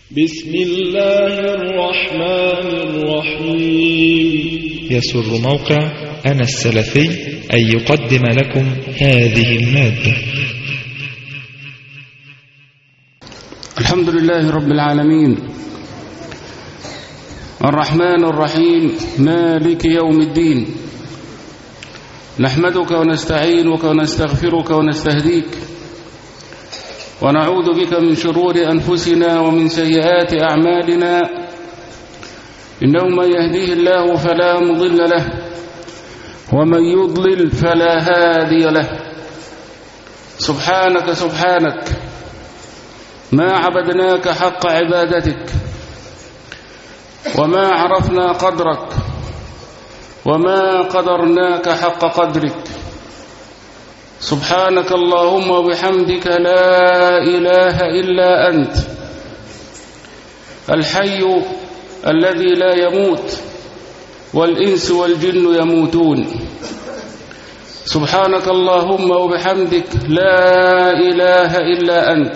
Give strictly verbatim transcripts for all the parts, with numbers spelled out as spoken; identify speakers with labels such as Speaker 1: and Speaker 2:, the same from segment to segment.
Speaker 1: بسم الله الرحمن الرحيم.
Speaker 2: يسر موقع أنا السلفي أن يقدم لكم هذه المادة.
Speaker 3: الحمد لله رب العالمين الرحمن الرحيم مالك يوم الدين، نحمدك ونستعينك ونستغفرك ونستهديك ونعوذ بك من شرور أنفسنا ومن سيئات أعمالنا، إنه من يهديه الله فلا مضل له ومن يضلل فلا هادي له. سبحانك سبحانك ما عبدناك حق عبادتك وما عرفنا قدرك وما قدرناك حق قدرك. سبحانك اللهم وبحمدك لا إله إلا أنت الحي الذي لا يموت والإنس والجن يموتون. سبحانك اللهم وبحمدك لا إله إلا أنت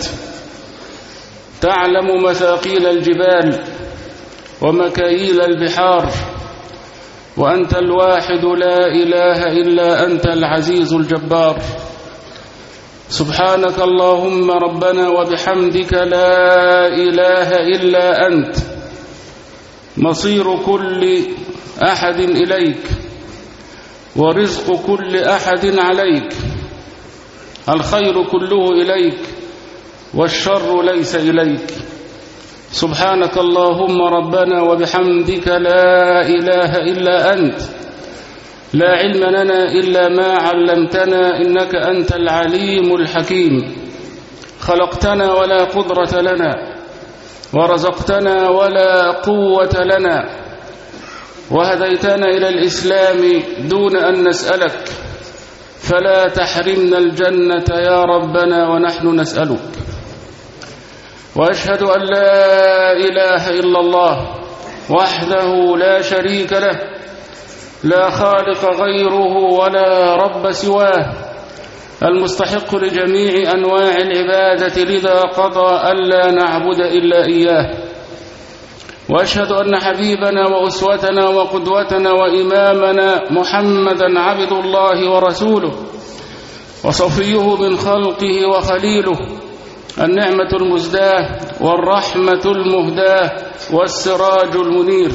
Speaker 3: تعلم مثاقيل الجبال ومكاييل البحار، وأنت الواحد لا إله إلا أنت العزيز الجبار. سبحانك اللهم ربنا وبحمدك لا إله إلا أنت مصير كل أحد إليك ورزق كل أحد عليك، الخير كله إليك والشر ليس إليك. سبحانك اللهم ربنا وبحمدك لا إله إلا أنت لا علم لنا إلا ما علمتنا، إنك أنت العليم الحكيم. خلقتنا ولا قدرة لنا ورزقتنا ولا قوة لنا وهديتنا إلى الإسلام دون أن نسألك، فلا تحرمنا الجنة يا ربنا ونحن نسألك. وأشهد أن لا إله إلا الله وحده لا شريك له، لا خالق غيره ولا رب سواه، المستحق لجميع أنواع العبادة، لذا قضى ألا نعبد إلا إياه. وأشهد أن حبيبنا وأسوتنا وقدوتنا وإمامنا محمدا عبد الله ورسوله وصفيه من خلقه وخليله، النعمة المزداة والرحمة المهداة والسراج المنير.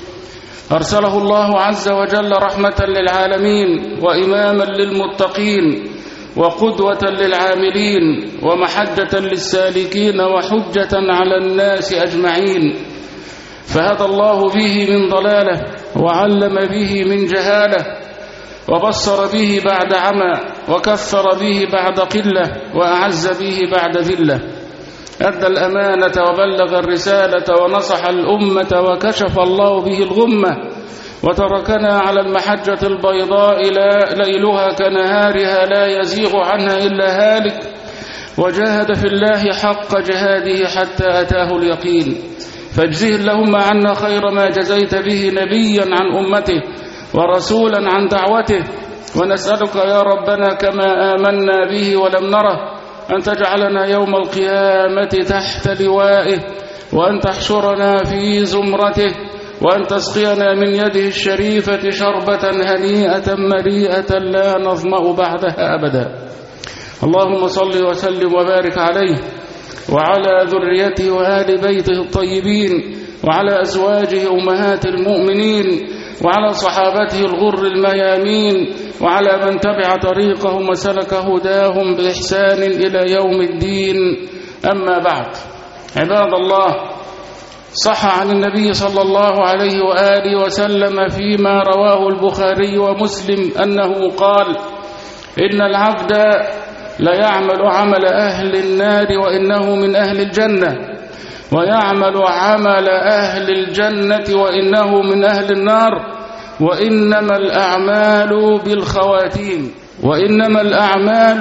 Speaker 3: أرسله الله عز وجل رحمة للعالمين وإماما للمتقين وقدوة للعاملين ومحجة للسالكين وحجة على الناس أجمعين، فهدى الله به من ضلاله وعلم به من جهاله وبصر به بعد عمى وكثر به بعد قلة وأعز به بعد ذلة. أدى الأمانة وبلغ الرسالة ونصح الأمة وكشف الله به الغمة، وتركنا على المحجة البيضاء ليلها كنهارها لا يزيغ عنها إلا هالك، وجاهد في الله حق جهاده حتى أتاه اليقين. فاجزه اللهم عنا خير ما جزيت به نبيا عن أمته ورسولا عن دعوته، ونسألك يا ربنا كما آمنا به ولم نره أن تجعلنا يوم القيامة تحت لوائه، وأن تحشرنا في زمرته، وأن تسقينا من يده الشريفة شربة هنيئة مريئة لا نظمأ بعدها أبدا. اللهم صل وسلم وبارك عليه وعلى ذريته وآل بيته الطيبين وعلى أزواجه أمهات المؤمنين وعلى صحابته الغر الميامين وعلى من تبع طريقهم وسلك هداهم بإحسان إلى يوم الدين. أما بعد، عباد الله، صح عن النبي صلى الله عليه وآله وسلم فيما رواه البخاري ومسلم أنه قال: إن العبد ليعمل عمل أهل النار وإنه من أهل الجنة، ويعمل عمل أهل الجنة وإنه من أهل النار، وإنما الأعمال بالخواتيم وإنما الأعمال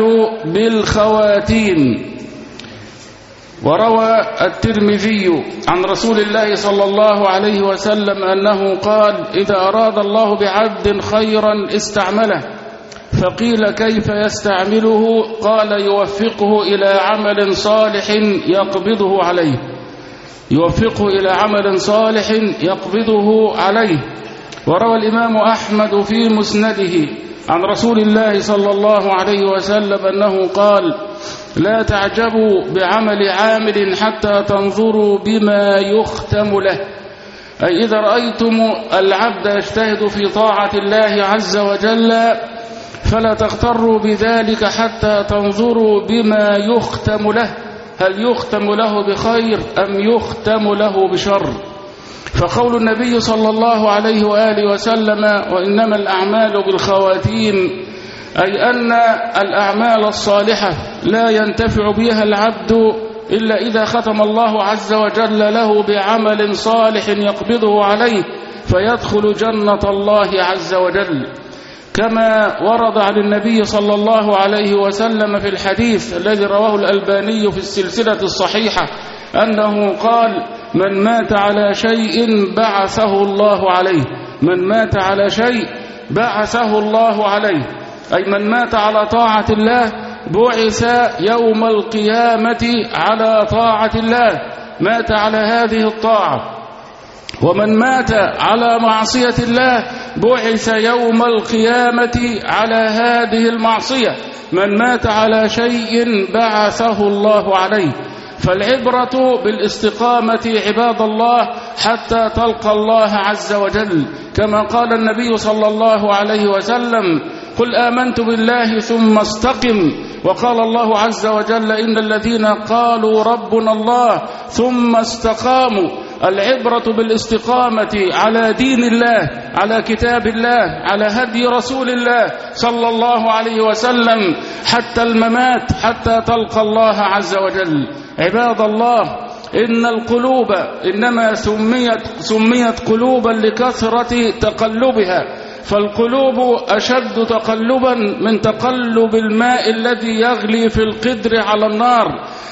Speaker 3: بالخواتيم. وروى الترمذي عن رسول الله صلى الله عليه وسلم أنه قال: إذا أراد الله بعبد خيرا استعمله، فقيل: كيف يستعمله؟ قال: يوفقه إلى عمل صالح يقبضه عليه. يوفقه إلى عمل صالح يقبضه عليه. وروى الإمام أحمد في مسنده عن رسول الله صلى الله عليه وسلم أنه قال: لا تعجبوا بعمل عامل حتى تنظروا بما يختم له. أي إذا رأيتم العبد يجتهد في طاعة الله عز وجل فلا تغتروا بذلك حتى تنظروا بما يختم له، هل يختم له بخير أم يختم له بشر. فقول النبي صلى الله عليه وآله وسلم: وإنما الأعمال بالخواتيم، أي أن الأعمال الصالحة لا ينتفع بها العبد إلا إذا ختم الله عز وجل له بعمل صالح يقبضه عليه فيدخل جنة الله عز وجل، كما ورد عن النبي صلى الله عليه وسلم في الحديث الذي رواه الألباني في السلسلة الصحيحة أنه قال: من مات على شيء بعثه الله عليه، من مات على شيء بعثه الله عليه، أي من مات على طاعة الله بعث يوم القيامة على طاعة الله، مات على هذه الطاعة. ومن مات على معصية الله بعث يوم القيامة على هذه المعصية. من مات على شيء بعثه الله عليه. فالعبرة بالاستقامة عباد الله حتى تلقى الله عز وجل، كما قال النبي صلى الله عليه وسلم: قل آمنت بالله ثم استقم. وقال الله عز وجل: إن الذين قالوا ربنا الله ثم استقاموا. العبرة بالاستقامة على دين الله، على كتاب الله، على هدي رسول الله صلى الله عليه وسلم حتى الممات، حتى تلقى الله عز وجل. عباد الله، إن القلوب إنما سميت, سميت قلوبا لكثرة تقلبها، فالقلوب أشد تقلبا من تقلب الماء الذي يغلي في القدر على النار.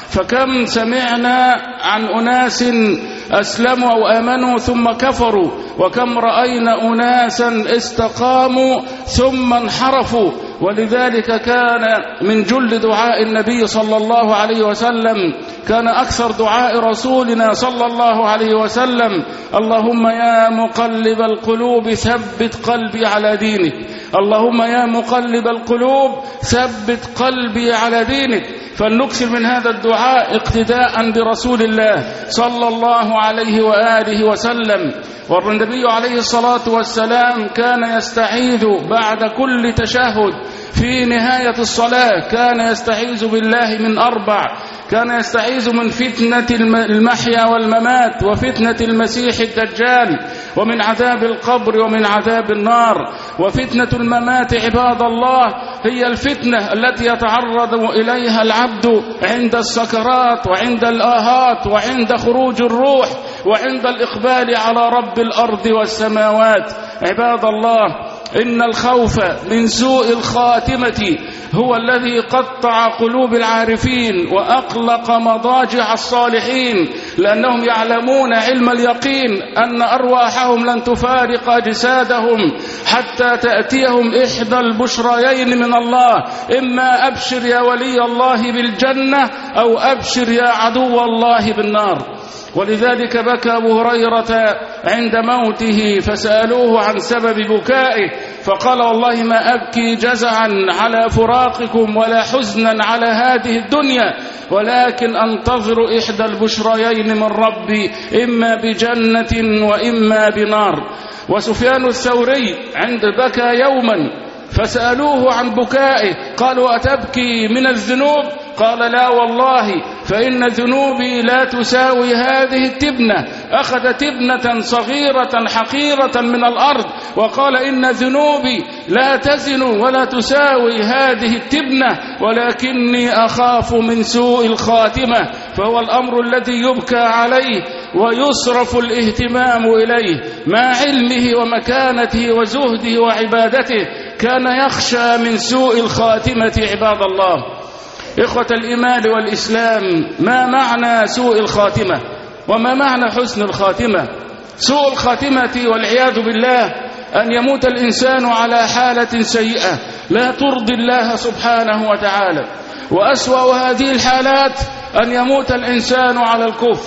Speaker 3: فكم سمعنا عن أناس أسلموا أو آمنوا ثم كفروا، وكم رأينا أناسا استقاموا ثم انحرفوا. ولذلك كان من جل دعاء النبي صلى الله عليه وسلم، كان أكثر دعاء رسولنا صلى الله عليه وسلم: اللهم يا مقلب القلوب ثبت قلبي على دينك، اللهم يا مقلب القلوب ثبت قلبي على دينك. فلنكثر من هذا الدعاء اقتداء برسول الله صلى الله عليه وآله وسلم. والنبي عليه الصلاة والسلام كان يستعيذ بعد كل تشهد في نهاية الصلاة، كان يستعيذ بالله من أربع: كان يستعيذ من فتنة المحيا والممات، وفتنة المسيح الدجال، ومن عذاب القبر، ومن عذاب النار. وفتنة الممات عباد الله هي الفتنة التي يتعرض إليها العبد عند السكرات، وعند الآهات، وعند خروج الروح، وعند الإقبال على رب الأرض والسماوات. عباد الله، إن الخوف من سوء الخاتمة هو الذي قطع قلوب العارفين وأقلق مضاجع الصالحين، لأنهم يعلمون علم اليقين أن أرواحهم لن تفارق أجسادهم حتى تأتيهم إحدى البشريين من الله: إما أبشر يا ولي الله بالجنة، أو أبشر يا عدو الله بالنار. ولذلك بكى أبو هريرة عند موته فسألوه عن سبب بكائه فقال: والله ما أبكي جزعا على فراقكم ولا حزنا على هذه الدنيا، ولكن أنتظر إحدى البشريين من ربي، إما بجنة وإما بنار. وسفيان الثوري عند بكى يوما فسألوه عن بكائه قالوا: أتبكي من الذنوب؟ قال: لا والله، فإن ذنوبي لا تساوي هذه التبنة. أخذ تبنة صغيرة حقيرة من الأرض وقال: إن ذنوبي لا تزن ولا تساوي هذه التبنة، ولكني أخاف من سوء الخاتمة. فهو الأمر الذي يبكى عليه ويصرف الاهتمام إليه مع علمه ومكانته وزهده وعبادته. كان يخشى من سوء الخاتمة. عباد الله، إخوة الإيمان والإسلام، ما معنى سوء الخاتمة وما معنى حسن الخاتمة؟ سوء الخاتمة والعياذ بالله أن يموت الإنسان على حالة سيئة لا ترضي الله سبحانه وتعالى. وأسوأ هذه الحالات أن يموت الإنسان على الكفر،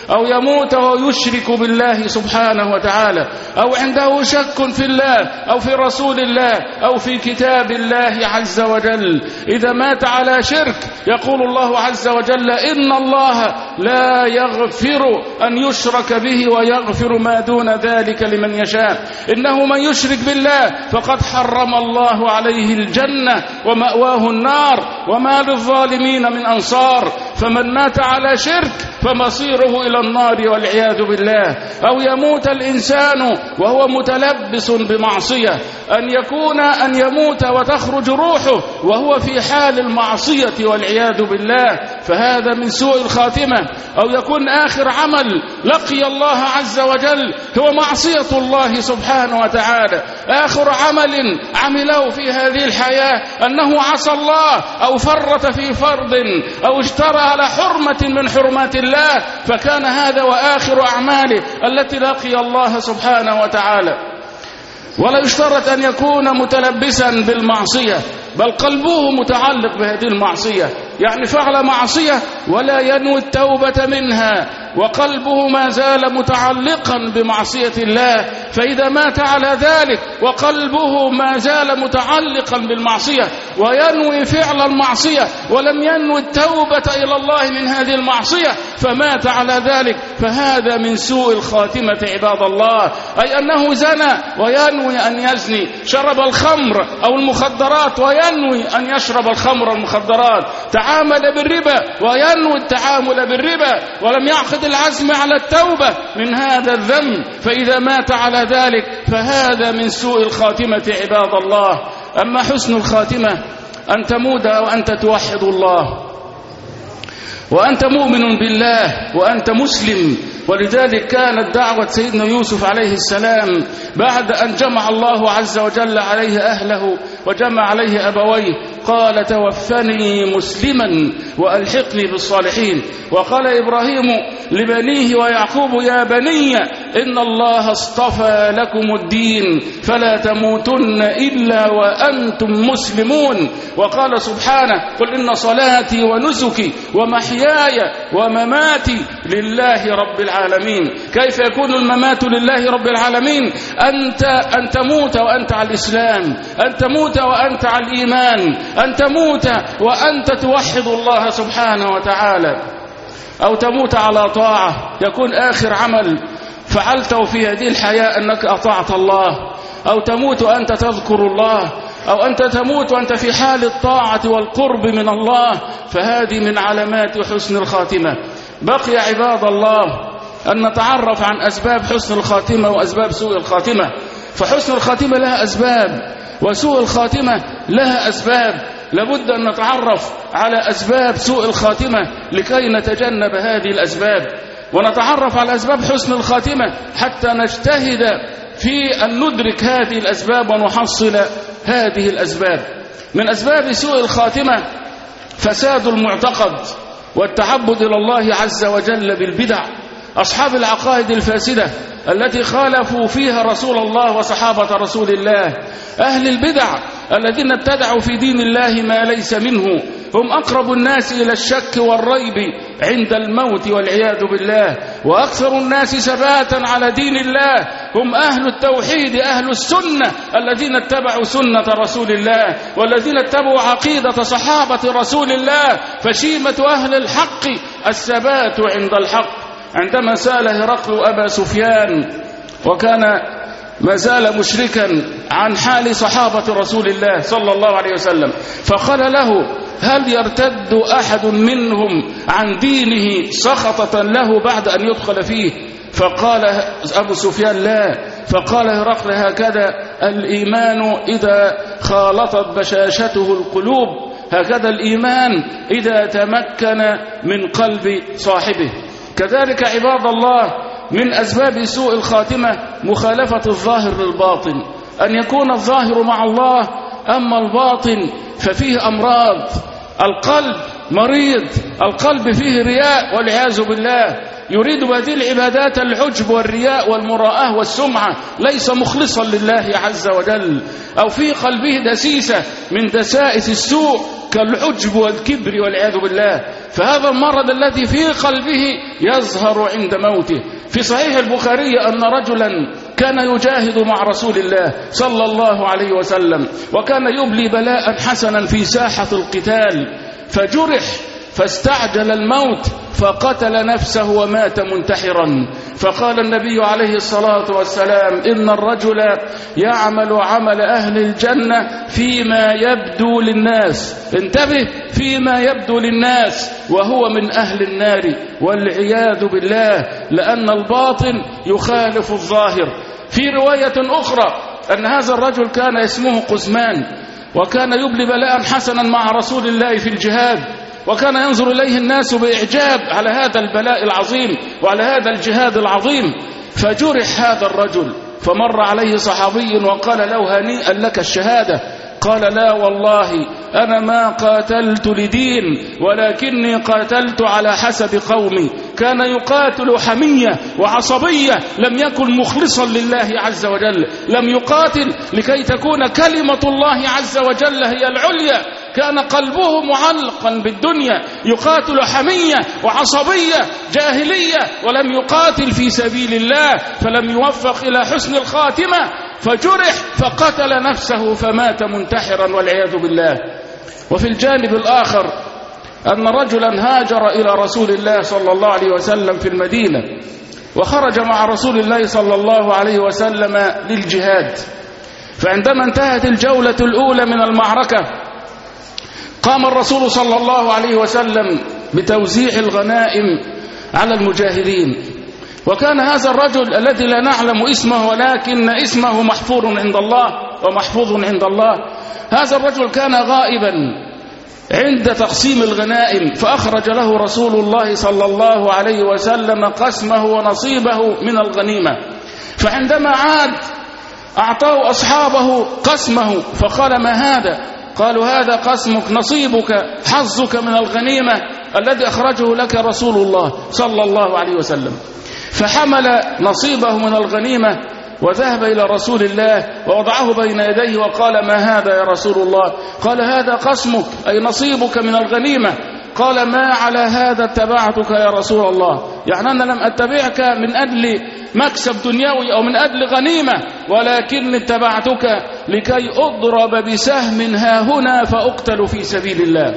Speaker 3: أو يموت ويشرك بالله سبحانه وتعالى، أو عنده شك في الله أو في رسول الله أو في كتاب الله عز وجل. إذا مات على شرك يقول الله عز وجل: إن الله لا يغفر أن يشرك به ويغفر ما دون ذلك لمن يشاء. إنه من يشرك بالله فقد حرم الله عليه الجنة ومأواه النار وما للظالمين من أنصار. فمن مات على شرك فمصيره إلى النار والعياذ بالله. أو يموت الإنسان وهو متلبس بمعصية، أن يكون أن يموت وتخرج روحه وهو في حال المعصية والعياذ بالله، فهذا من سوء الخاتمة. أو يكون آخر عمل لقي الله عز وجل هو معصية الله سبحانه وتعالى، آخر عمل عمله في هذه الحياة أنه عصى الله أو فرط في فرض أو اشترى على حرمة من حرمات الله، فكان هذا وآخر أعماله التي لقي الله سبحانه وتعالى. ولا يشترط أن يكون متلبسا بالمعصية، بل قلبه متعلق بهذه المعصية، يعني فعل معصية ولا ينوي التوبة منها وقلبه ما زال متعلقا بمعصية الله. فإذا مات على ذلك وقلبه ما زال متعلقا بالمعصية وينوي فعل المعصية ولم ينوي التوبة إلى الله من هذه المعصية فمات على ذلك، فهذا من سوء الخاتمة عباد الله. أي أنه زنى وينوي أن يزني، شرب الخمر أو المخدرات وينوي أن يشرب الخمر والمخدرات، تعامل بالربا وينوي التعامل بالربا ولم يعقد العزم على التوبة من هذا الذنب، فإذا مات على ذلك فهذا من سوء الخاتمة عباد الله. أما حسن الخاتمة أن تموت وأنت توحد الله وأنت مؤمن بالله وأنت مسلم. ولذلك كانت دعوة سيدنا يوسف عليه السلام بعد أن جمع الله عز وجل عليه أهله وجمع عليه أبويه، قال: توفني مسلما وألحقني بالصالحين. وقال إبراهيم لبنيه ويعقوب: يا بني إن الله اصطفى لكم الدين فلا تموتن إلا وأنتم مسلمون. وقال سبحانه: قل إن صلاتي ونسكي ومحياي ومماتي لله رب العالمين. كيف يكون الممات لله رب العالمين؟ أنت أن تموت وأنت على الإسلام، أن تموت وأنت على الإيمان، أن تموت وأنت توحد الله سبحانه وتعالى، أو تموت على طاعة يكون آخر عمل فعلته في هذه الحياة أنك أطعت الله، أو تموت وأنت تذكر الله، أو أنت تموت وأنت في حال الطاعة والقرب من الله، فهذه من علامات حسن الخاتمة. بقي عباد الله أن نتعرف عن أسباب حسن الخاتمة وأسباب سوء الخاتمة. فحسن الخاتمة لها أسباب وسوء الخاتمة لها أسباب. لابد أن نتعرف على أسباب سوء الخاتمة لكي نتجنب هذه الأسباب، ونتعرف على أسباب حسن الخاتمة حتى نجتهد في أن ندرك هذه الأسباب ونحصل هذه الأسباب. من أسباب سوء الخاتمة فساد المعتقد والتعبد إلى الله عز وجل بالبدع. أصحاب العقائد الفاسدة التي خالفوا فيها رسول الله وصحابة رسول الله، أهل البدع الذين ابتدعوا في دين الله ما ليس منه، هم أقرب الناس إلى الشك والريب عند الموت والعياذ بالله، وأكثر الناس ثباتا على دين الله هم أهل التوحيد، أهل السنة الذين اتبعوا سنة رسول الله والذين اتبعوا عقيدة صحابة رسول الله. فشيمة أهل الحق الثبات عند الحق. عندما سأل هرقل أبا سفيان وكان ما زال مشركا عن حال صحابة رسول الله صلى الله عليه وسلم، فقال له: هل يرتد أحد منهم عن دينه سخطة له بعد أن يدخل فيه؟ فقال أبو سفيان: لا. فقال هرقل: هكذا الإيمان إذا خالطت بشاشته القلوب، هكذا الإيمان إذا تمكن من قلب صاحبه. كذلك عباد الله من أسباب سوء الخاتمة مخالفة الظاهر للباطن، أن يكون الظاهر مع الله أما الباطن ففيه أمراض. القلب مريض، القلب فيه رياء والعياذ بالله. يريد بهذه العبادات العجب والرياء والمراءة والسمعة، ليس مخلصا لله عز وجل، أو في قلبه دسيسة من دسائس السوء كالعجب والكبر والعياذ بالله، فهذا المرض الذي في قلبه يظهر عند موته. في صحيح البخاري أن رجلا كان يجاهد مع رسول الله صلى الله عليه وسلم، وكان يبلي بلاء حسنا في ساحة القتال، فجرح فاستعجل الموت فقتل نفسه ومات منتحرا. فقال النبي عليه الصلاة والسلام: إن الرجل يعمل عمل أهل الجنة فيما يبدو للناس، انتبه، فيما يبدو للناس، وهو من أهل النار والعياذ بالله، لأن الباطن يخالف الظاهر. في رواية أخرى أن هذا الرجل كان اسمه قزمان، وكان يبلي بلاء حسنا مع رسول الله في الجهاد، وكان ينظر إليه الناس بإعجاب على هذا البلاء العظيم وعلى هذا الجهاد العظيم. فجرح هذا الرجل، فمر عليه صحابي وقال له: هنيئا لك الشهادة. قال: لا والله أنا ما قاتلت لدين، ولكني قاتلت على حسب قومي. كان يقاتل حمية وعصبية، لم يكن مخلصا لله عز وجل، لم يقاتل لكي تكون كلمة الله عز وجل هي العليا، كان قلبه معلقا بالدنيا، يقاتل حمية وعصبية جاهلية، ولم يقاتل في سبيل الله، فلم يوفق إلى حسن الخاتمة، فجرح فقتل نفسه فمات منتحرا والعياذ بالله. وفي الجانب الآخر أن رجلا هاجر إلى رسول الله صلى الله عليه وسلم في المدينة، وخرج مع رسول الله صلى الله عليه وسلم للجهاد. فعندما انتهت الجولة الأولى من المعركة قام الرسول صلى الله عليه وسلم بتوزيع الغنائم على المجاهدين. وكان هذا الرجل الذي لا نعلم اسمه ولكن اسمه محفور عند الله ومحفوظ عند الله، هذا الرجل كان غائبا عند تقسيم الغنائم، فأخرج له رسول الله صلى الله عليه وسلم قسمه ونصيبه من الغنيمة. فعندما عاد أعطاه أصحابه قسمه، فقال: ما هذا؟ قالوا: هذا قسمك، نصيبك، حظك من الغنيمة الذي أخرجه لك رسول الله صلى الله عليه وسلم. فحمل نصيبه من الغنيمة وذهب إلى رسول الله ووضعه بين يديه وقال: ما هذا يا رسول الله؟ قال: هذا قسمك، أي نصيبك من الغنيمة. قال: ما على هذا اتبعتك يا رسول الله؟ يعني أنا لم أتبعك من أجل مكسب دنيوي أو من أجل غنيمة، ولكن اتبعتك لكي أضرب بسهم ها هنا فأقتل في سبيل الله.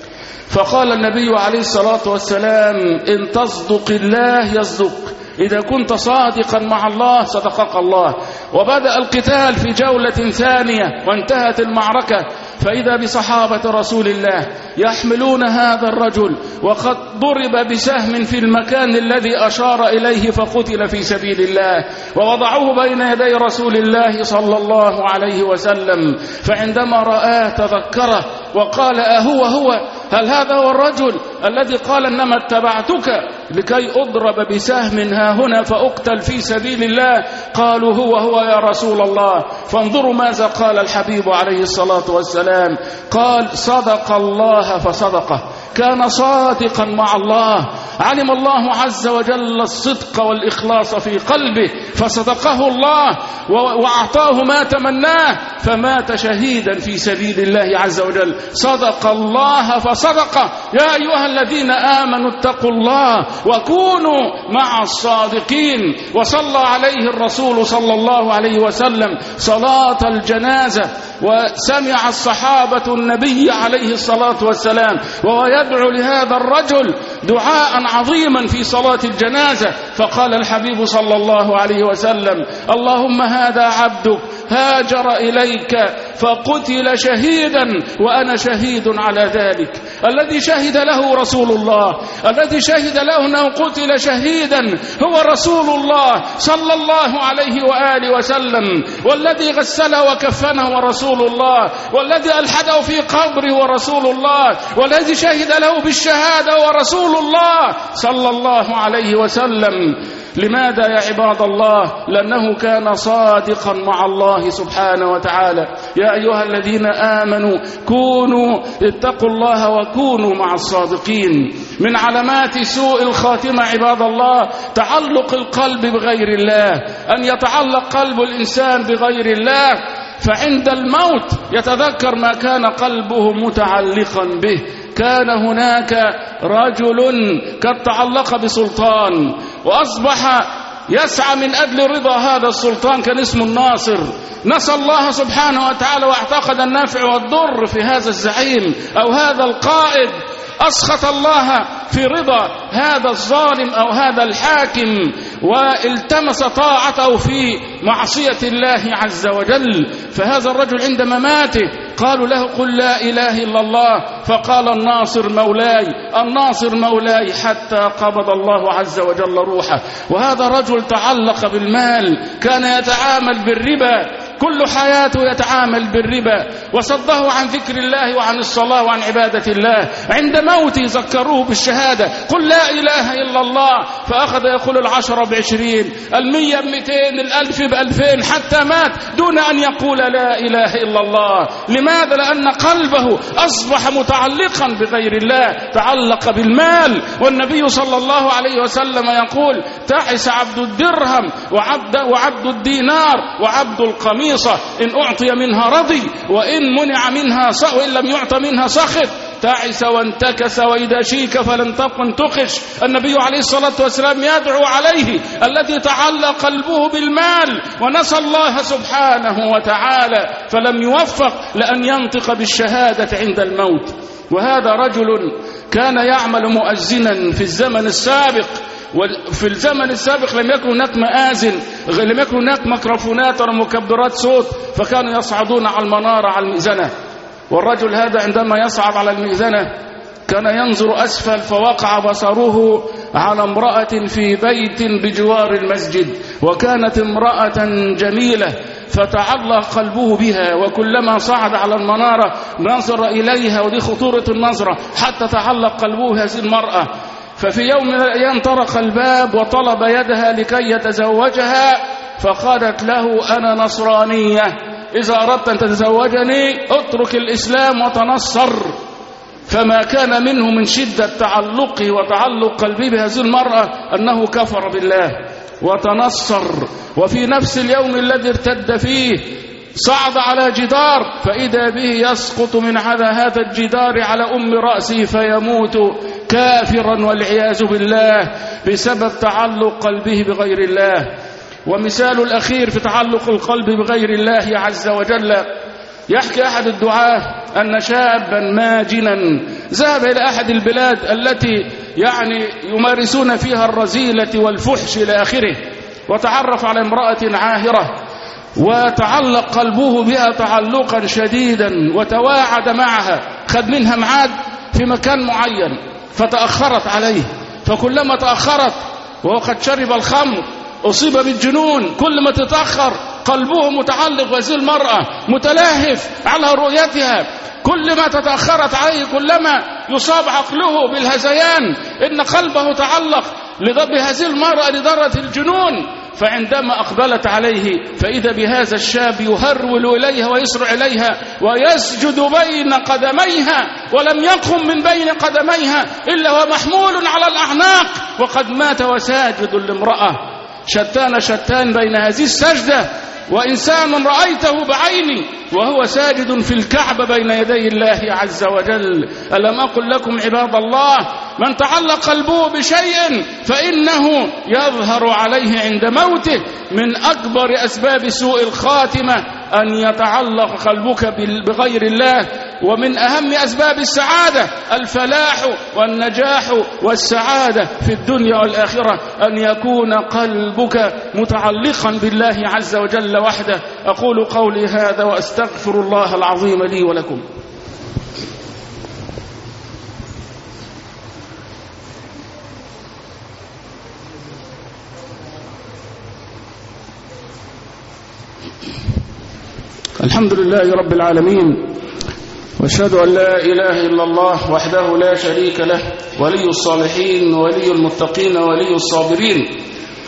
Speaker 3: فقال النبي عليه الصلاة والسلام: إن تصدق الله يصدق، إذا كنت صادقا مع الله صدقك الله. وبدأ القتال في جولة ثانية وانتهت المعركة، فإذا بصحابة رسول الله يحملون هذا الرجل وقد ضرب بسهم في المكان الذي أشار إليه فقتل في سبيل الله، ووضعوه بين يدي رسول الله صلى الله عليه وسلم. فعندما رآه تذكره وقال: أهو هو؟ هل هذا هو الرجل الذي قال: إنما اتبعتك لكي أضرب بسهم ها هنا فأقتل في سبيل الله؟ قالوا: هو هو يا رسول الله. فانظروا ماذا قال الحبيب عليه الصلاة والسلام، قال: صدق الله فصدقه، كان صادقا مع الله، علم الله عز وجل الصدق والإخلاص في قلبه فصدقه الله وأعطاه ما تمناه، فمات شهيدا في سبيل الله عز وجل. صدق الله فصدقه. يا أيها الذين آمنوا اتقوا الله وكونوا مع الصادقين. وصلى عليه الرسول صلى الله عليه وسلم صلاة الجنازة، وسمع الصحابة النبي عليه الصلاة والسلام وهو يدعو لهذا الرجل دعاء عظيما في صلاة الجنازة. فقال الحبيب صلى الله عليه وسلم: اللهم هذا عبدك هاجر إليك فقتل شهيدا وأنا شهيد على ذلك. الذي شهد له رسول الله، الذي شهد له أنه قتل شهيدا هو رسول الله صلى الله عليه وآله وسلم، والذي غسله وكفنه ورسول الله، والذي ألحده في قبره ورسول الله، والذي شهد له بالشهادة ورسول الله صلى الله عليه وسلم. لماذا يا عباد الله؟ لأنه كان صادقا مع الله سبحانه وتعالى. يا يا أيها الذين آمنوا كونوا اتقوا الله وكونوا مع الصادقين. من علامات سوء الخاتمة عباد الله تعلق القلب بغير الله، أن يتعلق قلب الإنسان بغير الله، فعند الموت يتذكر ما كان قلبه متعلقا به. كان هناك رجل قد تعلق بسلطان وأصبح يسعى من أجل رضا هذا السلطان، كان اسمه الناصر. نسى الله سبحانه وتعالى واعتقد النافع والضر في هذا الزعيم أو هذا القائد، أسخط الله في رضا هذا الظالم أو هذا الحاكم، والتمس طاعته في معصية الله عز وجل. فهذا الرجل عندما مات قالوا له قل لا إله إلا الله، فقال الناصر مولاي الناصر مولاي حتى قبض الله عز وجل روحه. وهذا رجل تعلق بالمال، كان يتعامل بالربا، كل حياته يتعامل بالربا، وصده عن ذكر الله وعن الصلاة وعن عبادة الله. عند موته ذكروه بالشهادة قل لا إله إلا الله، فأخذ يقول العشرة بعشرين، المية بمئتين، الألف بألفين، حتى مات دون أن يقول لا إله إلا الله. لماذا؟ لأن قلبه أصبح متعلقا بغير الله، تعلق بالمال. والنبي صلى الله عليه وسلم يقول تعس عبد الدرهم وعبد, وعبد الدينار وعبد القميص، إن أعطي منها رضي وإن منع منها سخط، وإن لم يعط منها سخط. تعس وانتكس وإذا شيك فلن تكن تقش. النبي عليه الصلاة والسلام يدعو عليه الذي تعلق قلبه بالمال ونسى الله سبحانه وتعالى فلم يوفق لأن ينطق بالشهادة عند الموت. وهذا رجل كان يعمل مؤذنا في الزمن السابق، وفي الزمن السابق لم يكن هناك مآذن، لم يكن هناك ميكروفونات ولا مكبرات صوت، فكانوا يصعدون على المنارة على المئذنة. والرجل هذا عندما يصعد على المئذنة كان ينظر أسفل، فوقع بصره على امرأة في بيت بجوار المسجد، وكانت امرأة جميلة، فتعلق قلبه بها، وكلما صعد على المنارة نظر إليها، ودي خطورة النظرة، حتى تعلق قلبه هذه المرأة. ففي يوم من الأيام طرق الباب وطلب يدها لكي يتزوجها، فقالت له أنا نصرانية، إذا أردت أن تتزوجني اترك الإسلام وتنصر. فما كان منه من شدة تعلقه وتعلق قلبه بهذه المرأة أنه كفر بالله وتنصر. وفي نفس اليوم الذي ارتد فيه صعد على جدار، فإذا به يسقط من على هذا الجدار على أم رأسه فيموت كافرا والعياذ بالله بسبب تعلق قلبه بغير الله. ومثال الأخير في تعلق القلب بغير الله عز وجل، يحكي أحد الدعاة أن شابا ماجنا ذهب إلى أحد البلاد التي يعني يمارسون فيها الرذيلة والفحش إلى آخره، وتعرف على امرأة عاهرة وتعلق قلبه بها تعلقا شديدا، وتواعد معها، خد منها ميعاد في مكان معين، فتأخرت عليه، فكلما تأخرت وهو قد شرب الخمر أصيب بالجنون، كل ما تتأخر قلبه متعلق بهذه المرأة متلهف على رؤيتها، كل ما تتأخرت عليه كلما يصاب عقله بالهذيان، إن قلبه تعلق بهذه المرأة لدرجة الجنون. فعندما أقبلت عليه فإذا بهذا الشاب يهرول إليها ويسرع إليها ويسجد بين قدميها، ولم يقم من بين قدميها إلا هو محمول على الأعناق وقد مات وساجد لامرأة. شتان شتان بين هذه السجدة وإنسان رأيته بعيني وهو ساجد في الكعبة بين يدي الله عز وجل. ألم أقل لكم عباد الله من تعلق قلبه بشيء فإنه يظهر عليه عند موته. من أكبر أسباب سوء الخاتمة أن يتعلق قلبك بغير الله، ومن أهم أسباب السعادة الفلاح والنجاح والسعادة في الدنيا والآخرة أن يكون قلبك متعلقا بالله عز وجل وحده. أقول قولي هذا وأستغفر الله العظيم لي ولكم. الحمد لله رب العالمين، واشهد أن لا إله إلا الله وحده لا شريك له، ولي الصالحين ولي المتقين ولي الصابرين،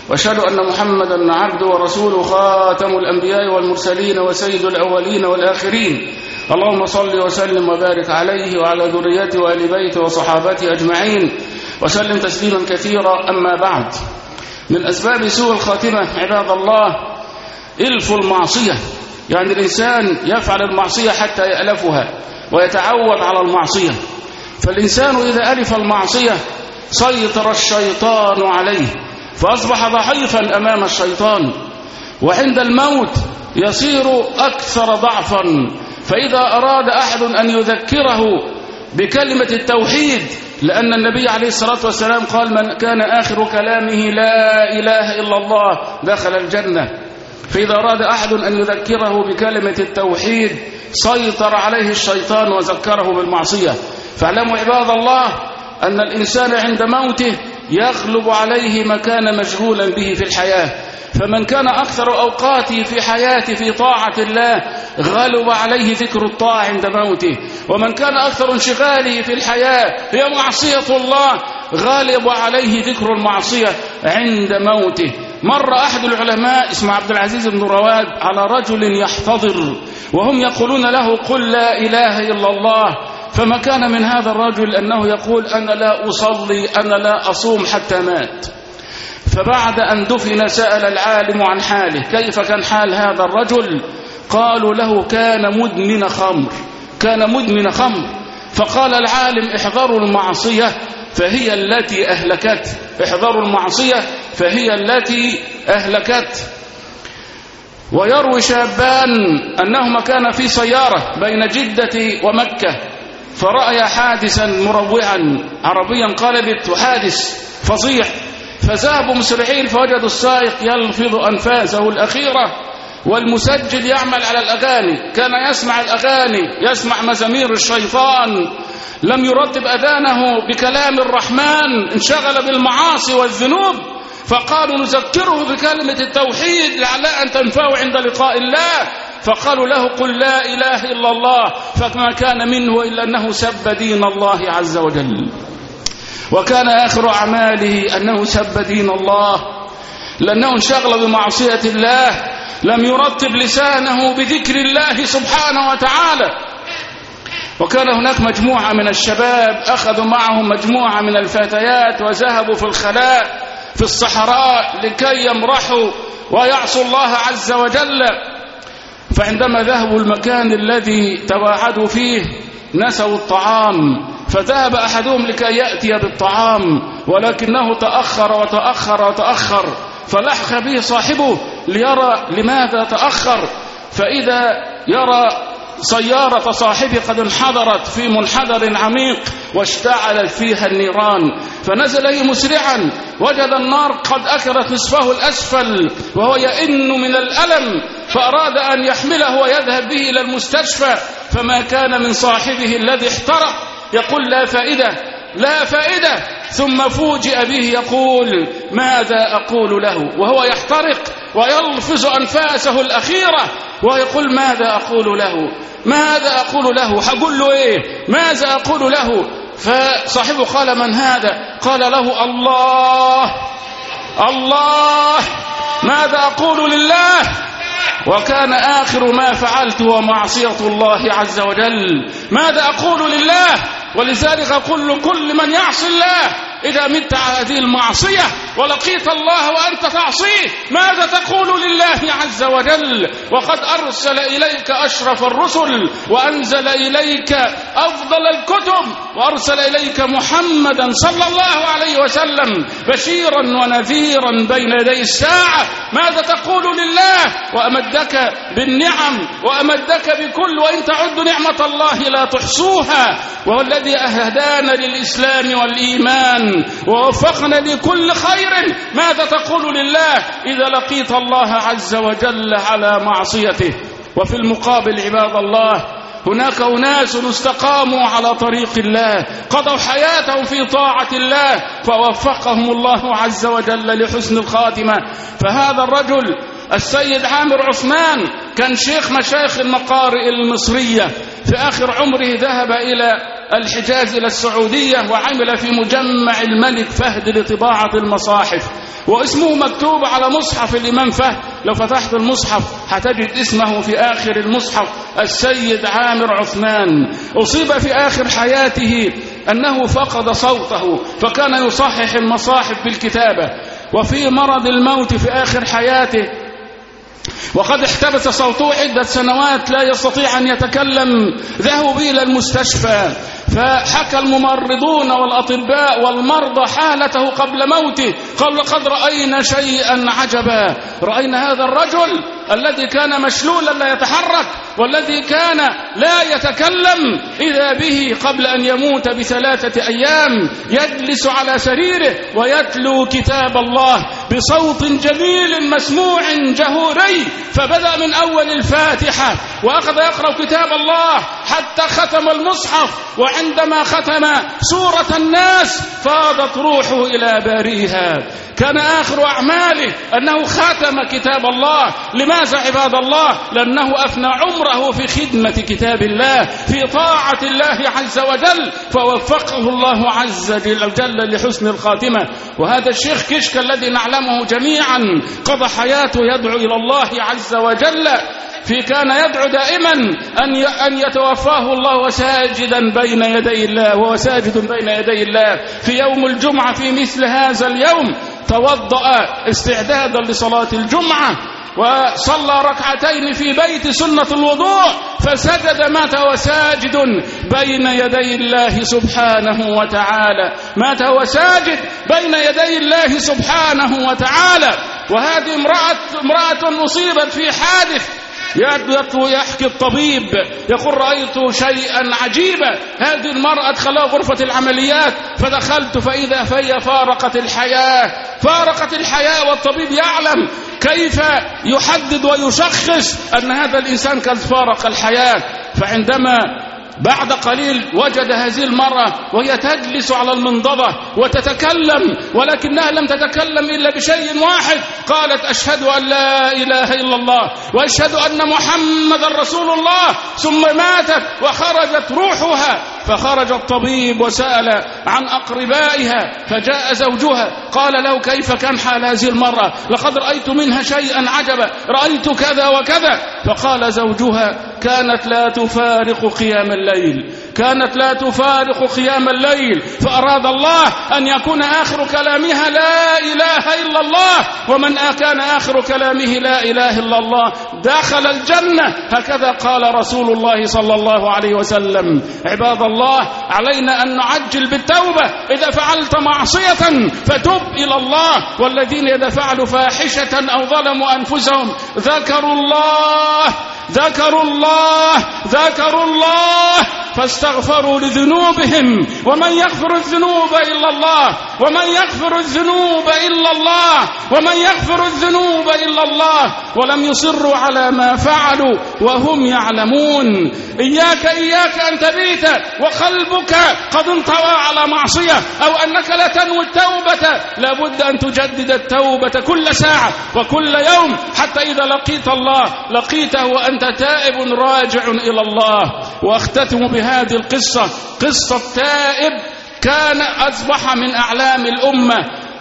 Speaker 3: وأشهد أن محمدا عبده ورسوله خاتم الأنبياء والمرسلين وسيد الأولين والآخرين. اللهم صل وسلم وبارك عليه وعلى ذريته وآل بيته وصحابته أجمعين وسلم تسليما كثيرا. أما بعد، من أسباب سوء الخاتمة عباد الله إلف المعصية، يعني الإنسان يفعل المعصية حتى يألفها ويتعود على المعصية. فالإنسان إذا ألف المعصية سيطر الشيطان عليه فأصبح ضعيفا أمام الشيطان، وعند الموت يصير أكثر ضعفا. فإذا أراد أحد أن يذكره بكلمة التوحيد، لأن النبي عليه الصلاة والسلام قال: من كان آخر كلامه لا إله إلا الله دخل الجنة. فإذا أراد أحد أن يذكره بكلمة التوحيد سيطر عليه الشيطان وذكره بالمعصية. فاعلموا عباد الله أن الإنسان عند موته يغلب عليه ما كان مشغولا به في الحياة. فمن كان أكثر أوقاته في حياته في طاعة الله غلب عليه ذكر الطاعة عند موته، ومن كان أكثر انشغاله في الحياة هي معصية الله غالب عليه ذكر المعصية عند موته. مر أحد العلماء اسمه عبد العزيز بن رواد على رجل يحتضر وهم يقولون له: قل لا إله إلا الله. فما كان من هذا الرجل أنه يقول: أنا لا أصلي، أنا لا أصوم، حتى مات. فبعد أن دفن سأل العالم عن حاله، كيف كان حال هذا الرجل؟ قالوا له: كان مدمن خمر، كان مدمن خمر. فقال العالم: احذروا المعصية فهي التي أهلكت، احذروا المعصية فهي التي أهلكت. ويروي شابان أنهما كان في سيارة بين جدة ومكة، فرأي حادثا مروعا، عربيا قلبت وحادث فظيع، فذهبوا مسرعين فوجدوا السائق يلفظ أنفاسه الأخيرة والمسجل يعمل على الأغاني، كان يسمع الأغاني، يسمع مزامير الشيطان، لم يرتب أذانه بكلام الرحمن، انشغل بالمعاصي والذنوب. فقالوا: نذكره بكلمة التوحيد لعلها أن تنفعه عند لقاء الله. فقالوا له: قل لا إله إلا الله. فما كان منه إلا أنه سب دين الله عز وجل، وكان آخر أعماله أنه سب دين الله، لأنه انشغل بمعصية الله، لم يرتب لسانه بذكر الله سبحانه وتعالى. وكان هناك مجموعة من الشباب أخذوا معهم مجموعة من الفتيات وذهبوا في الخلاء في الصحراء لكي يمرحوا ويعصوا الله عز وجل. فعندما ذهبوا المكان الذي تواعدوا فيه نسوا الطعام، فذهب أحدهم لكي يأتي بالطعام ولكنه تأخر وتأخر وتأخر، فلحق به صاحبه ليرى لماذا تأخر، فإذا يرى سيارة صاحبه قد انحدرت في منحدر عميق واشتعلت فيها النيران، فنزل إليه مسرعا، وجد النار قد أكلت نصفه الأسفل وهو يئن من الألم، فأراد أن يحمله ويذهب به إلى المستشفى، فما كان من صاحبه الذي احترق يقول: لا فائدة لا فائدة. ثم فوجئ به يقول: ماذا أقول له وهو يحترق ويلفظ أنفاسه الأخيرة ويقول: ماذا أقول له ماذا أقول له هقول له إيه ماذا أقول له؟ فصاحبه قال: من هذا؟ قال له: الله الله. ماذا أقول لله؟ وكان آخر ما فعلت هو معصية الله عز وجل. ماذا أقول لله؟ ولذلك أقول لكل من يعصي الله: إذا مت على هذه المعصية ولقيت الله وأنت تعصيه ماذا تقول لله عز وجل؟ وقد أرسل إليك أشرف الرسل وأنزل إليك أفضل الكتب وأرسل إليك محمدا صلى الله عليه وسلم بشيرا ونذيرا بين يدي الساعة. ماذا تقول لله؟ وأمدك بالنعم وأمدك بكل، وإن تعدوا نعمة الله لا تحصوها، وهو الذي أهدانا للإسلام والإيمان ووفقنا لكل خير. ماذا تقول لله إذا لقيت الله عز وجل على معصيته؟ وفي المقابل عباد الله هناك أناس استقاموا على طريق الله، قضوا حياتهم في طاعة الله فوفقهم الله عز وجل لحسن الخاتمة. فهذا الرجل السيد عامر عثمان كان شيخ مشايخ المقارئ المصرية، في آخر عمره ذهب إلى الحجاز إلى السعودية وعمل في مجمع الملك فهد لطباعة المصاحف. واسمه مكتوب على مصحف الإمام فهد. لو فتحت المصحف هتجد اسمه في آخر المصحف السيد عامر عثمان. أصيب في آخر حياته أنه فقد صوته فكان يصحح المصاحف بالكتابة، وفي مرض الموت في آخر حياته وقد احتبس صوته عدة سنوات لا يستطيع أن يتكلم، ذهبوا به إلى المستشفى فحكى الممرضون والأطباء والمرضى حالته قبل موته، قالوا لقد رأينا شيئا عجبا، رأينا هذا الرجل الذي كان مشلولا لا يتحرك والذي كان لا يتكلم إذا به قبل أن يموت بثلاثة أيام يجلس على سريره ويتلو كتاب الله بصوت جميل مسموع جهوري، فبدأ من أول الفاتحة وأخذ يقرأ كتاب الله حتى ختم المصحف، وعندما ختم سورة الناس فاضت روحه إلى بارئها. كان آخر أعماله أنه ختم كتاب الله. لماذا عباد الله؟ لأنه أفنى عمره في خدمة كتاب الله في طاعة الله عز وجل، فوفقه الله عز وجل لحسن الخاتمة. وهذا الشيخ كشك الذي نعلمه جميعا قضى حياته يدعو إلى الله عز وجل، في كان يدعو دائما أن أن يتوفاه الله وساجدا بين يدي الله، وهو ساجد بين يدي الله. في يوم الجمعة في مثل هذا اليوم توضأ استعدادا لصلاة الجمعة وصلى ركعتين في بيت سنة الوضوء، فسجد مات وساجد بين يدي الله سبحانه وتعالى، مات وساجد بين يدي الله سبحانه وتعالى. وهذه امرأة, امرأة أصيبت في حادث، يحكي الطبيب يقول رأيت شيئا عجيبا، هذه المرأة أدخلها غرفة العمليات فدخلت فإذا فهي فارقت الحياة، فارقت الحياة، والطبيب يعلم كيف يحدد ويشخص أن هذا الإنسان قد فارق الحياة. فعندما بعد قليل وجد هذه المرأة وهي تجلس على المنضدة وتتكلم، ولكنها لم تتكلم إلا بشيء واحد، قالت أشهد أن لا إله إلا الله وأشهد أن محمد رسول الله، ثم ماتت وخرجت روحها. فخرج الطبيب وسأل عن أقربائها، فجاء زوجها قال له كيف كان حال هذه المرأة؟ لقد رأيت منها شيئا عجبا، رأيت كذا وكذا. فقال زوجها كانت لا تفارق قيام الليل، كانت لا تفارق قيام الليل، فأراد الله أن يكون آخر كلامها لا إله إلا الله، ومن كان آخر كلامه لا إله إلا الله دخل الجنة، هكذا قال رسول الله صلى الله عليه وسلم. عباد الله، علينا أن نعجل بالتوبة. إذا فعلت معصية فتب إلى الله، والذين إذا فعلوا فاحشة أو ظلموا أنفسهم ذكروا الله ذكروا الله ذكروا الله فاستغفروا لذنوبهم، ومن يغفر الذنوب إلا الله ومن يغفر الذنوب إلا الله ومن يغفر الذنوب إلا الله ولم يصروا على ما فعلوا وهم يعلمون. إياك إياك أن تبيت وقلبك قد انطوى على معصية، أو أنك لا تنوي التوبة. لابد أن تجدد التوبة كل ساعة وكل يوم، حتى إذا لقيت الله لقيته وأنت تائب راجع إلى الله. وأختتم بهذه القصة، قصة تائب كان أصبح من أعلام الأمة،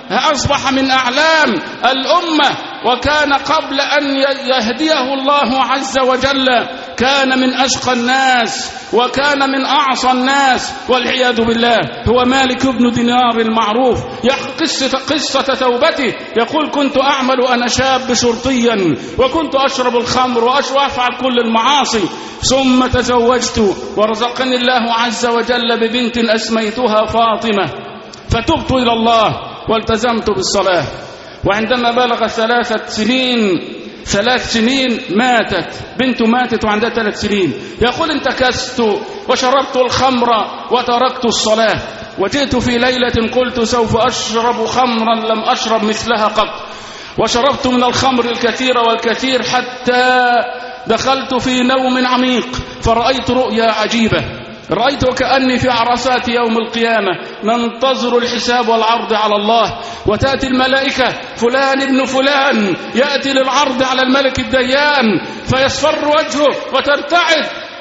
Speaker 3: أصبح من أعلام الأمة، وكان قبل أن يهديه الله عز وجل كان من أشقى الناس وكان من أعصى الناس والعياذ بالله. هو مالك بن دينار المعروف يحكي قصة, قصة توبته، يقول كنت أعمل أنا شاب شرطيا وكنت أشرب الخمر وأفعل كل المعاصي، ثم تزوجت ورزقني الله عز وجل ببنت أسميتها فاطمة، فتبت إلى الله والتزمت بالصلاة. وعندما بلغ ثلاثة سنين ثلاث سنين ماتت بنته، ماتت وعندها ثلاث سنين. يقول انتكست وشربت الخمر وتركت الصلاة، وجئت في ليلة قلت سوف أشرب خمرا لم أشرب مثلها قط، وشربت من الخمر الكثير والكثير حتى دخلت في نوم عميق، فرأيت رؤيا عجيبة، رأيت وكأني في عرصات يوم القيامة ننتظر الحساب والعرض على الله، وتأتي الملائكة فلان ابن فلان يأتي للعرض على الملك الديان، فيصفر وجهه وترتعد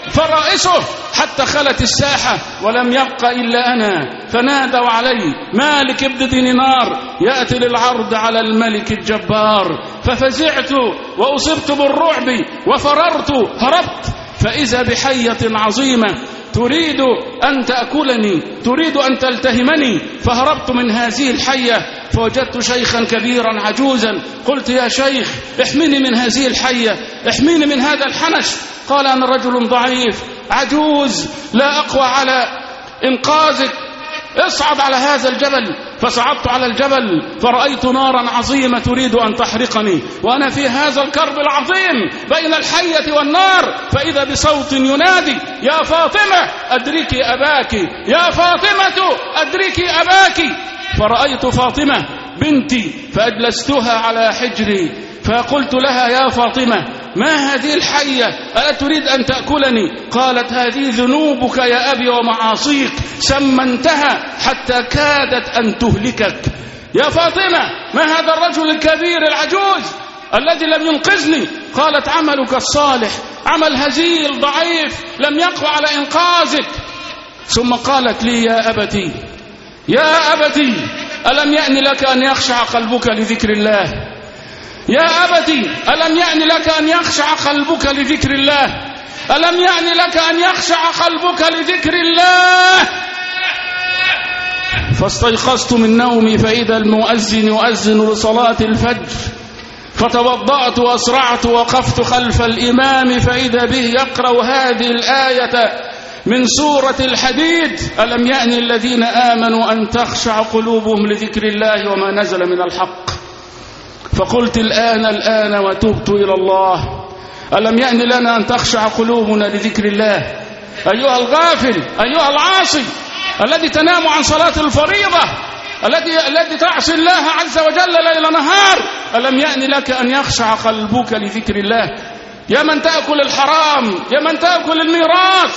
Speaker 3: فرائسه حتى خلت الساحة ولم يبق إلا أنا. فنادوا علي مالك ابن دينار يأتي للعرض على الملك الجبار، ففزعت وأصبت بالرعب وفررت هربت، فإذا بحية عظيمة تريد أن تأكلني، تريد أن تلتهمني، فهربت من هذه الحية فوجدت شيخا كبيرا عجوزا. قلت يا شيخ احميني من هذه الحية، احميني من هذا الحنش. قال أنا رجل ضعيف عجوز لا أقوى على إنقاذك، اصعد على هذا الجبل. فصعدت على الجبل فرأيت نارا عظيمة تريد أن تحرقني، وأنا في هذا الكرب العظيم بين الحية والنار، فإذا بصوت ينادي يا فاطمة أدركي أباك، يا فاطمة أدركي أباك. فرأيت فاطمة بنتي فأجلستها على حجري، فقلت لها يا فاطمة ما هذه الحية، ألا تريد أن تأكلني؟ قالت هذه ذنوبك يا أبي ومعاصيك، سمنتها حتى كادت أن تهلكك. يا فاطمة ما هذا الرجل الكبير العجوز الذي لم ينقذني؟ قالت عملك الصالح عمل هزيل ضعيف لم يقوى على إنقاذك. ثم قالت لي يا أبتي يا أبتي ألم يأن لك أن يخشع قلبك لذكر الله؟ يا أبتي ألم يأن لك أن يخشع قلبك لذكر الله؟ ألم يأن لك أن يخشع قلبك لذكر الله؟ فاستيقظت من نومي فإذا المؤذن يؤذن لصلاة الفجر، فتوضأت وأسرعت وقفت خلف الإمام فإذا به يقرأ هذه الآية من سورة الحديد: ألم يأن الذين آمنوا أن تخشع قلوبهم لذكر الله وما نزل من الحق. فقلت الآن الآن وتبت إلى الله. ألم يأن لنا أن تخشع قلوبنا لذكر الله؟ أيها الغافل، أيها العاصي الذي تنام عن صلاة الفريضة، الذي الذي تعصي الله عز وجل ليل نهار، ألم يأن لك أن يخشع قلبك لذكر الله؟ يا من تأكل الحرام، يا من تأكل الميراث،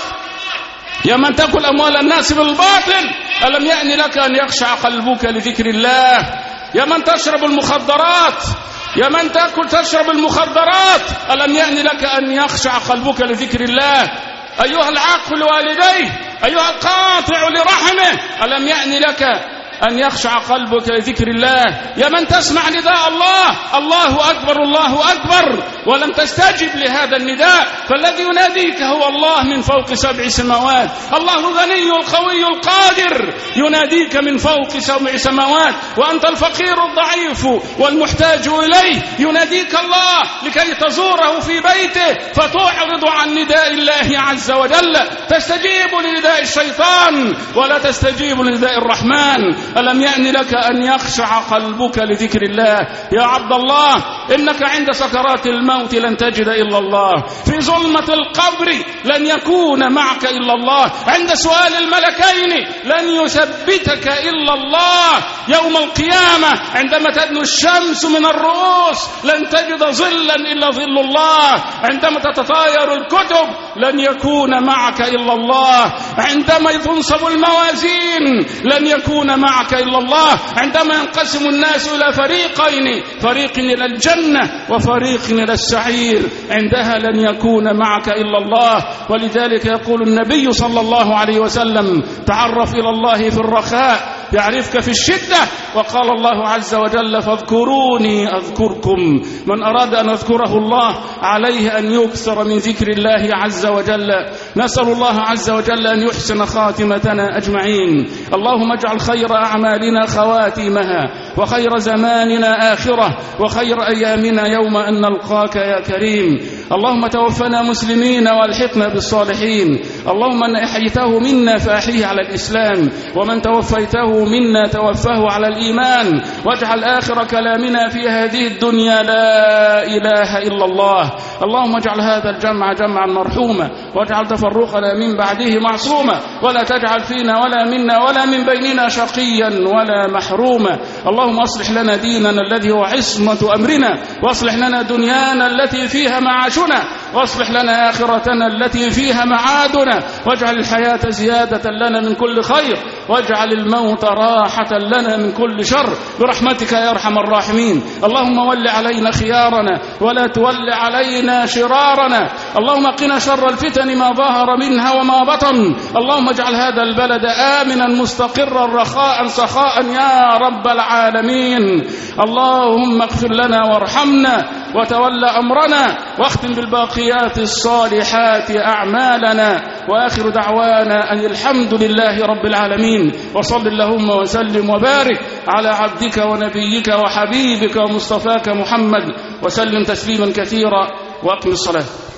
Speaker 3: يا من تأكل أموال الناس بالباطل، ألم يأن لك أن يخشع قلبك لذكر الله؟ يا من تشرب المخدرات، يا من تأكل تشرب المخدرات، ألم يأن لك أن يخشع قلبك لذكر الله؟ أيها العاق لوالديه، أيها القاطع لرحمه، ألم يأن لك أن يخشع قلبك لذكر الله؟ يا من تسمع نداء الله الله أكبر الله أكبر ولم تستجب لهذا النداء، فالذي يناديك هو الله من فوق سبع سماوات. الله غني القوي القادر يناديك من فوق سبع سماوات، وأنت الفقير الضعيف والمحتاج إليه يناديك الله لكي تزوره في بيته فتعرض عن نداء الله عز وجل، تستجيب لنداء الشيطان ولا تستجيب لنداء الرحمن. ألم يأن لك أن يخشع قلبك لذكر الله؟ يا عبد الله إنك عند سكرات الموت لن تجد إلا الله، في ظلمة القبر لن يكون معك إلا الله، عند سؤال الملكين لن يثبتك إلا الله، يوم القيامة عندما تدنو الشمس من الرؤوس لن تجد ظلا إلا ظل الله، عندما تتطاير الكتب لن يكون معك إلا الله، عندما تنصب الموازين لن يكون معك إلا الله، عندما ينقسم الناس إلى فريقين، فريق إلى الجنة وفريق إلى السعير، عندها لن يكون معك إلا الله. ولذلك يقول النبي صلى الله عليه وسلم: تعرف إلى الله في الرخاء يعرفك في الشدة. وقال الله عز وجل: فاذكروني أذكركم. من أراد أن يذكره الله عليه أن يكثر من ذكر الله عز وجل. نسأل الله عز وجل أن يحسن خاتمتنا أجمعين. اللهم اجعل خير أعمالنا خواتيمها، وخير زماننا آخرة، وخير أيامنا يوم أن نلقاك يا كريم. اللهم توفنا مسلمين والحقنا بالصالحين. اللهم من أحيته منا فأحيه على الإسلام، ومن توفيته منا توفه على الإيمان، واجعل آخر كلامنا في هذه الدنيا لا إله إلا الله. اللهم اجعل هذا الجمع جمعا مرحوما، واجعل تفرقنا من بعده معصوما، ولا تجعل فينا ولا منا ولا من بيننا شقيا ولا محروما. اللهم اصلح لنا ديننا الذي هو عصمة أمرنا، واصلح لنا دنيانا التي فيها معاشنا، واصلح لنا آخرتنا التي فيها معادنا، واجعل الحياة زيادة لنا من كل خير، واجعل الموت راحة لنا من كل شر برحمتك يا أرحم الراحمين. اللهم ول علينا خيارنا ولا تول علينا شرارنا. اللهم قنا شر الفتن ما ظهر منها وما بطن. اللهم اجعل هذا البلد آمنا مستقرا رخاء سخاء يا رب العالمين. اللهم اغفر لنا وارحمنا وتول أمرنا، واختم بالباقيات الصالحات أعمالنا، وآخر دعوانا أن الحمد لله رب العالمين. وصل اللهم وسلم وبارك على عبدك ونبيك وحبيبك ومصطفاك محمد، وسلم تسليما كثيرا، وأقم الصلاة.